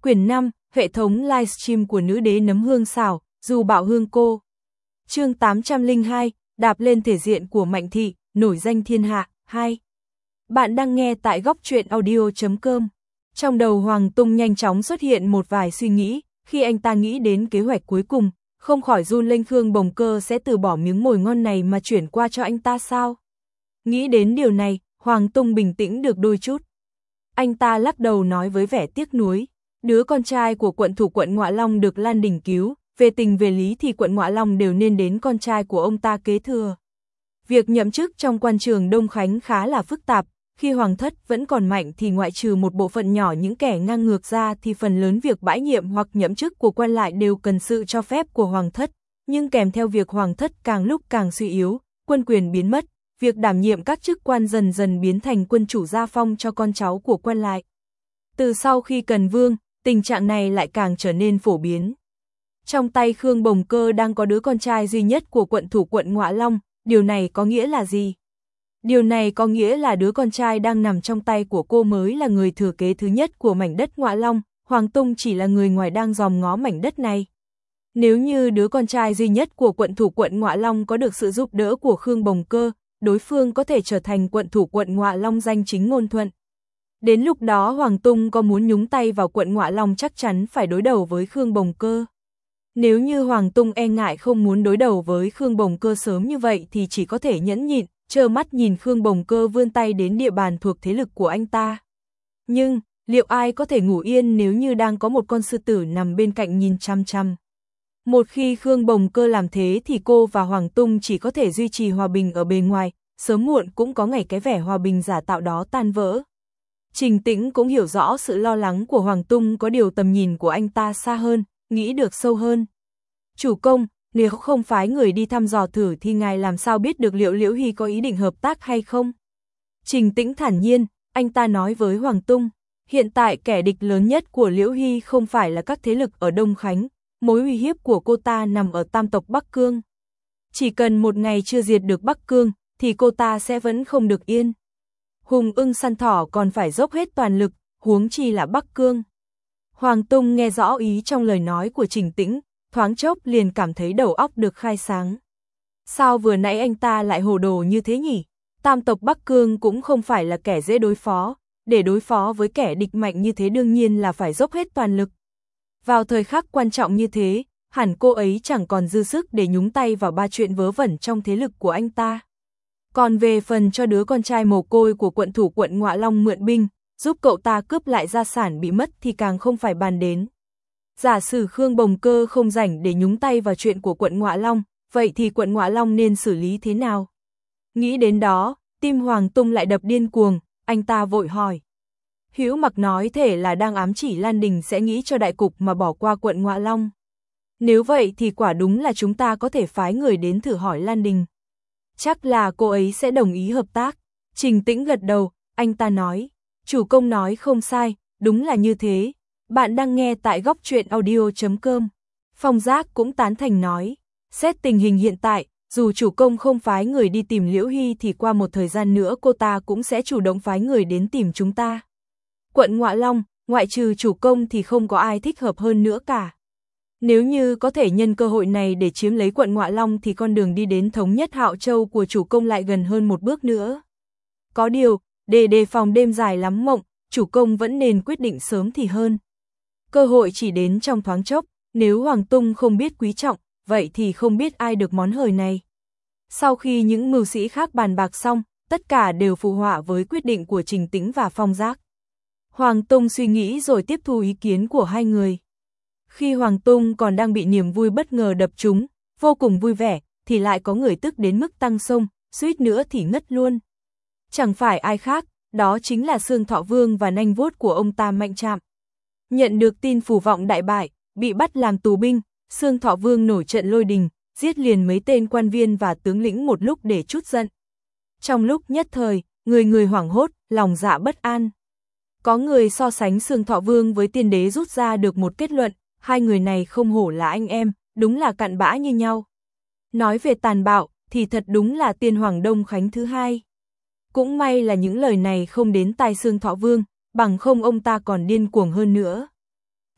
Quyển 5, hệ thống livestream của nữ đế nấm hương xào, dù bảo hương cô. Chương 802, đạp lên thể diện của Mạnh Thị, nổi danh thiên hạ, 2. Bạn đang nghe tại góc truyện audio.com. Trong đầu Hoàng Tung nhanh chóng xuất hiện một vài suy nghĩ, khi anh ta nghĩ đến kế hoạch cuối cùng, không khỏi run lên. Khương Bồng Cơ sẽ từ bỏ miếng mồi ngon này mà chuyển qua cho anh ta sao? Nghĩ đến điều này, Hoàng Tung bình tĩnh được đôi chút. Anh ta lắc đầu nói với vẻ tiếc nuối, đứa con trai của quận thủ quận Ngọa Long được Lan Đình cứu, về tình về lý thì quận Ngọa Long đều nên đến con trai của ông ta kế thừa. Việc nhậm chức trong quan trường Đông Khánh khá là phức tạp, khi hoàng thất vẫn còn mạnh thì ngoại trừ một bộ phận nhỏ những kẻ ngang ngược ra thì phần lớn việc bãi nhiệm hoặc nhậm chức của quan lại đều cần sự cho phép của hoàng thất, nhưng kèm theo việc hoàng thất càng lúc càng suy yếu, quân quyền biến mất, việc đảm nhiệm các chức quan dần dần biến thành quân chủ gia phong cho con cháu của quan lại. Từ sau khi Cần Vương, tình trạng này lại càng trở nên phổ biến. Trong tay Khương Bồng Cơ đang có đứa con trai duy nhất của quận thủ quận Ngọa Long, điều này có nghĩa là gì? Điều này có nghĩa là đứa con trai đang nằm trong tay của cô mới là người thừa kế thứ nhất của mảnh đất Ngọa Long, Hoàng Tung chỉ là người ngoài đang dòm ngó mảnh đất này. Nếu như đứa con trai duy nhất của quận thủ quận Ngọa Long có được sự giúp đỡ của Khương Bồng Cơ, đối phương có thể trở thành quận thủ quận Ngọa Long danh chính ngôn thuận. Đến lúc đó Hoàng Tung có muốn nhúng tay vào quận Ngọa Long chắc chắn phải đối đầu với Khương Bồng Cơ. Nếu như Hoàng Tung e ngại không muốn đối đầu với Khương Bồng Cơ sớm như vậy thì chỉ có thể nhẫn nhịn, trơ mắt nhìn Khương Bồng Cơ vươn tay đến địa bàn thuộc thế lực của anh ta. Nhưng, liệu ai có thể ngủ yên nếu như đang có một con sư tử nằm bên cạnh nhìn chăm chăm? Một khi Khương Bồng Cơ làm thế thì cô và Hoàng Tung chỉ có thể duy trì hòa bình ở bề ngoài, sớm muộn cũng có ngày cái vẻ hòa bình giả tạo đó tan vỡ. Trình Tĩnh cũng hiểu rõ sự lo lắng của Hoàng Tung, có điều tầm nhìn của anh ta xa hơn, nghĩ được sâu hơn. Chủ công, nếu không phái người đi thăm dò thử thì ngài làm sao biết được liệu Liễu Hy có ý định hợp tác hay không? Trình Tĩnh thản nhiên, anh ta nói với Hoàng Tung, hiện tại kẻ địch lớn nhất của Liễu Hy không phải là các thế lực ở Đông Khánh, mối uy hiếp của cô ta nằm ở tam tộc Bắc Cương. Chỉ cần một ngày chưa diệt được Bắc Cương, thì cô ta sẽ vẫn không được yên. Hùng ưng săn thỏ còn phải dốc hết toàn lực, huống chi là Bắc Cương. Hoàng Tung nghe rõ ý trong lời nói của Trình Tĩnh, thoáng chốc liền cảm thấy đầu óc được khai sáng. Sao vừa nãy anh ta lại hồ đồ như thế nhỉ? Tam tộc Bắc Cương cũng không phải là kẻ dễ đối phó, để đối phó với kẻ địch mạnh như thế đương nhiên là phải dốc hết toàn lực. Vào thời khắc quan trọng như thế, hẳn cô ấy chẳng còn dư sức để nhúng tay vào ba chuyện vớ vẩn trong thế lực của anh ta. Còn về phần cho đứa con trai mồ côi của quận thủ quận Ngọa Long mượn binh, giúp cậu ta cướp lại gia sản bị mất thì càng không phải bàn đến. Giả sử Khương Bồng Cơ không rảnh để nhúng tay vào chuyện của quận Ngọa Long, vậy thì quận Ngọa Long nên xử lý thế nào? Nghĩ đến đó, tim Hoàng Tung lại đập điên cuồng, anh ta vội hỏi. Hữu Mặc nói thể là đang ám chỉ Lan Đình sẽ nghĩ cho đại cục mà bỏ qua quận Ngọa Long. Nếu vậy thì quả đúng là chúng ta có thể phái người đến thử hỏi Lan Đình. Chắc là cô ấy sẽ đồng ý hợp tác. Trình Tĩnh gật đầu, anh ta nói. Chủ công nói không sai, đúng là như thế. Bạn đang nghe tại góc truyện audio.com. Phong Giác cũng tán thành nói. Xét tình hình hiện tại, dù chủ công không phái người đi tìm Liễu Hy thì qua một thời gian nữa cô ta cũng sẽ chủ động phái người đến tìm chúng ta. Quận Ngọa Long, ngoại trừ chủ công thì không có ai thích hợp hơn nữa cả. Nếu như có thể nhân cơ hội này để chiếm lấy quận Ngọa Long thì con đường đi đến thống nhất Hạo Châu của chủ công lại gần hơn một bước nữa. Có điều, để đề phòng đêm dài lắm mộng, chủ công vẫn nên quyết định sớm thì hơn. Cơ hội chỉ đến trong thoáng chốc, nếu Hoàng Tung không biết quý trọng, vậy thì không biết ai được món hời này. Sau khi những mưu sĩ khác bàn bạc xong, tất cả đều phụ họa với quyết định của Trình Tĩnh và Phong Giác. Hoàng Tung suy nghĩ rồi tiếp thu ý kiến của hai người. Khi Hoàng Tung còn đang bị niềm vui bất ngờ đập trúng, vô cùng vui vẻ, thì lại có người tức đến mức tăng sông, suýt nữa thì ngất luôn. Chẳng phải ai khác, đó chính là Xương Thọ Vương và nanh vuốt của ông ta Mạnh Trạm. Nhận được tin Phủ Vọng đại bại, bị bắt làm tù binh, Xương Thọ Vương nổi trận lôi đình, giết liền mấy tên quan viên và tướng lĩnh một lúc để trút giận. Trong lúc nhất thời, người người hoảng hốt, lòng dạ bất an. Có người so sánh Xương Thọ Vương với Tiên Đế rút ra được một kết luận, hai người này không hổ là anh em, đúng là cặn bã như nhau. Nói về tàn bạo, thì thật đúng là tiên hoàng Đông Khánh thứ hai. Cũng may là những lời này không đến tai Xương Thọ Vương, bằng không ông ta còn điên cuồng hơn nữa.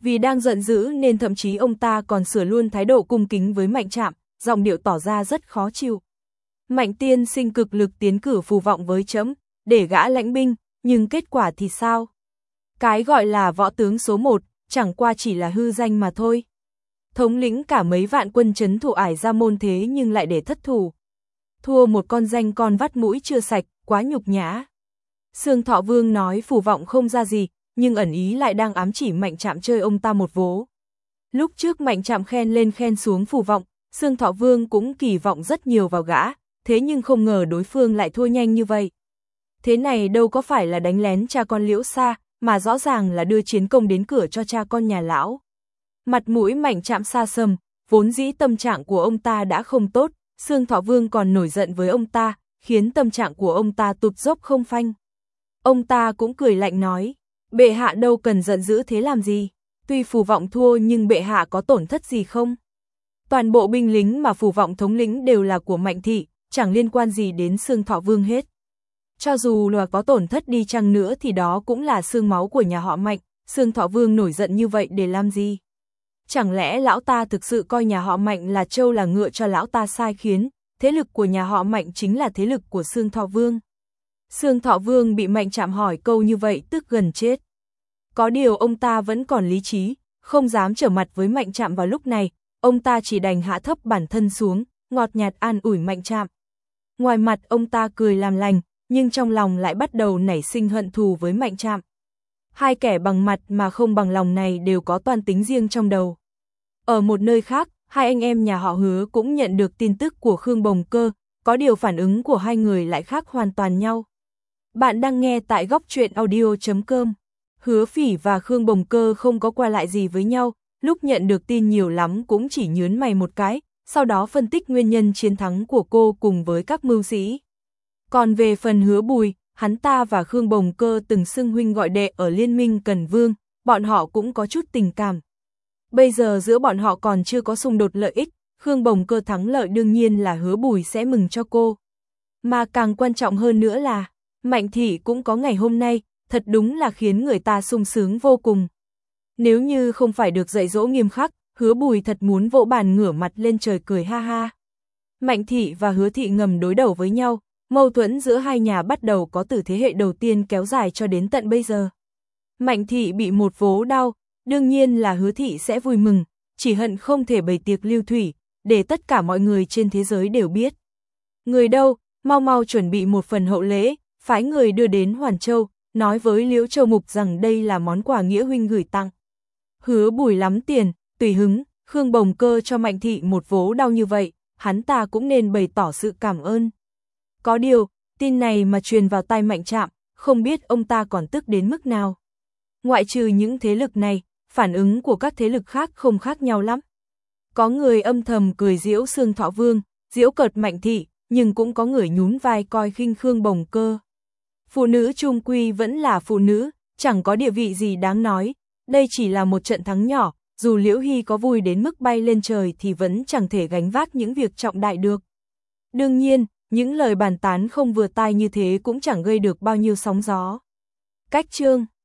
Vì đang giận dữ nên thậm chí ông ta còn sửa luôn thái độ cung kính với Mạnh Trạm, giọng điệu tỏ ra rất khó chịu. Mạnh tiên sinh cực lực tiến cử Phù Vọng với trẫm, để gã lãnh binh, nhưng kết quả thì sao? Cái gọi là võ tướng số 1, chẳng qua chỉ là hư danh mà thôi. Thống lĩnh cả mấy vạn quân trấn thủ Ải Gia Môn thế nhưng lại để thất thủ. Thua một con danh con vắt mũi chưa sạch, quá nhục nhã. Xương Thọ Vương nói Phù Vọng không ra gì, nhưng ẩn ý lại đang ám chỉ Mạnh Trạm chơi ông ta một vố. Lúc trước Mạnh Trạm khen lên khen xuống Phù Vọng, Xương Thọ Vương cũng kỳ vọng rất nhiều vào gã, thế nhưng không ngờ đối phương lại thua nhanh như vậy. Thế này đâu có phải là đánh lén cha con Liễu Sa, mà rõ ràng là đưa chiến công đến cửa cho cha con nhà lão. Mặt mũi Mạnh Trạm xa sầm, vốn dĩ tâm trạng của ông ta đã không tốt, Xương Thọ Vương còn nổi giận với ông ta, khiến tâm trạng của ông ta tụt dốc không phanh. Ông ta cũng cười lạnh nói, bệ hạ đâu cần giận dữ thế làm gì, tuy Phù Vọng thua nhưng bệ hạ có tổn thất gì không? Toàn bộ binh lính mà Phù Vọng thống lĩnh đều là của Mạnh thị, chẳng liên quan gì đến Xương Thọ Vương hết. Cho dù là có tổn thất đi chăng nữa thì đó cũng là xương máu của nhà họ Mạnh, Xương Thọ Vương nổi giận như vậy để làm gì? Chẳng lẽ lão ta thực sự coi nhà họ Mạnh là trâu là ngựa cho lão ta sai khiến, thế lực của nhà họ Mạnh chính là thế lực của Xương Thọ Vương. Xương Thọ Vương bị Mạnh Trạm hỏi câu như vậy tức gần chết. Có điều ông ta vẫn còn lý trí, không dám trở mặt với Mạnh Trạm vào lúc này, ông ta chỉ đành hạ thấp bản thân xuống, ngọt nhạt an ủi Mạnh Trạm. Ngoài mặt ông ta cười làm lành, nhưng trong lòng lại bắt đầu nảy sinh hận thù với Mạnh Trạm. Hai kẻ bằng mặt mà không bằng lòng này đều có toan tính riêng trong đầu. Ở một nơi khác, hai anh em nhà họ Hứa cũng nhận được tin tức của Khương Bồng Cơ, có điều phản ứng của hai người lại khác hoàn toàn nhau. Bạn đang nghe tại góc truyện audio.com. Hứa Phỉ và Khương Bồng Cơ không có qua lại gì với nhau, lúc nhận được tin nhiều lắm cũng chỉ nhớn mày một cái, sau đó phân tích nguyên nhân chiến thắng của cô cùng với các mưu sĩ. Còn về phần Hứa Bùi, hắn ta và Khương Bồng Cơ từng xưng huynh gọi đệ ở Liên minh Cần Vương, bọn họ cũng có chút tình cảm. Bây giờ giữa bọn họ còn chưa có xung đột lợi ích, Khương Bồng Cơ thắng lợi đương nhiên là Hứa Bùi sẽ mừng cho cô. Mà càng quan trọng hơn nữa là, Mạnh thị cũng có ngày hôm nay, thật đúng là khiến người ta sung sướng vô cùng. Nếu như không phải được dạy dỗ nghiêm khắc, Hứa Bùi thật muốn vỗ bàn ngửa mặt lên trời cười ha ha. Mạnh thị và Hứa thị ngầm đối đầu với nhau, mâu thuẫn giữa hai nhà bắt đầu có từ thế hệ đầu tiên kéo dài cho đến tận bây giờ. Mạnh thị bị một vố đau, đương nhiên là Hứa thị sẽ vui mừng, chỉ hận không thể bày tiệc lưu thủy, để tất cả mọi người trên thế giới đều biết. Người đâu, mau mau chuẩn bị một phần hậu lễ, phái người đưa đến Hoàn Châu, nói với Liễu Châu Mục rằng đây là món quà nghĩa huynh gửi tặng. Hứa Bùi lắm tiền, tùy hứng, Khương Bồng Cơ cho Mạnh thị một vố đau như vậy, hắn ta cũng nên bày tỏ sự cảm ơn. Có điều, tin này mà truyền vào tai Mạnh Trạm, không biết ông ta còn tức đến mức nào. Ngoại trừ những thế lực này, phản ứng của các thế lực khác không khác nhau lắm. Có người âm thầm cười giễu Xương Thọ Vương, giễu cợt Mạnh thị, nhưng cũng có người nhún vai coi khinh Khương Bồng Cơ. Phụ nữ chung quy vẫn là phụ nữ, chẳng có địa vị gì đáng nói, đây chỉ là một trận thắng nhỏ, dù Liễu Hy có vui đến mức bay lên trời thì vẫn chẳng thể gánh vác những việc trọng đại được. Đương nhiên, những lời bàn tán không vừa tai như thế cũng chẳng gây được bao nhiêu sóng gió. Cách chương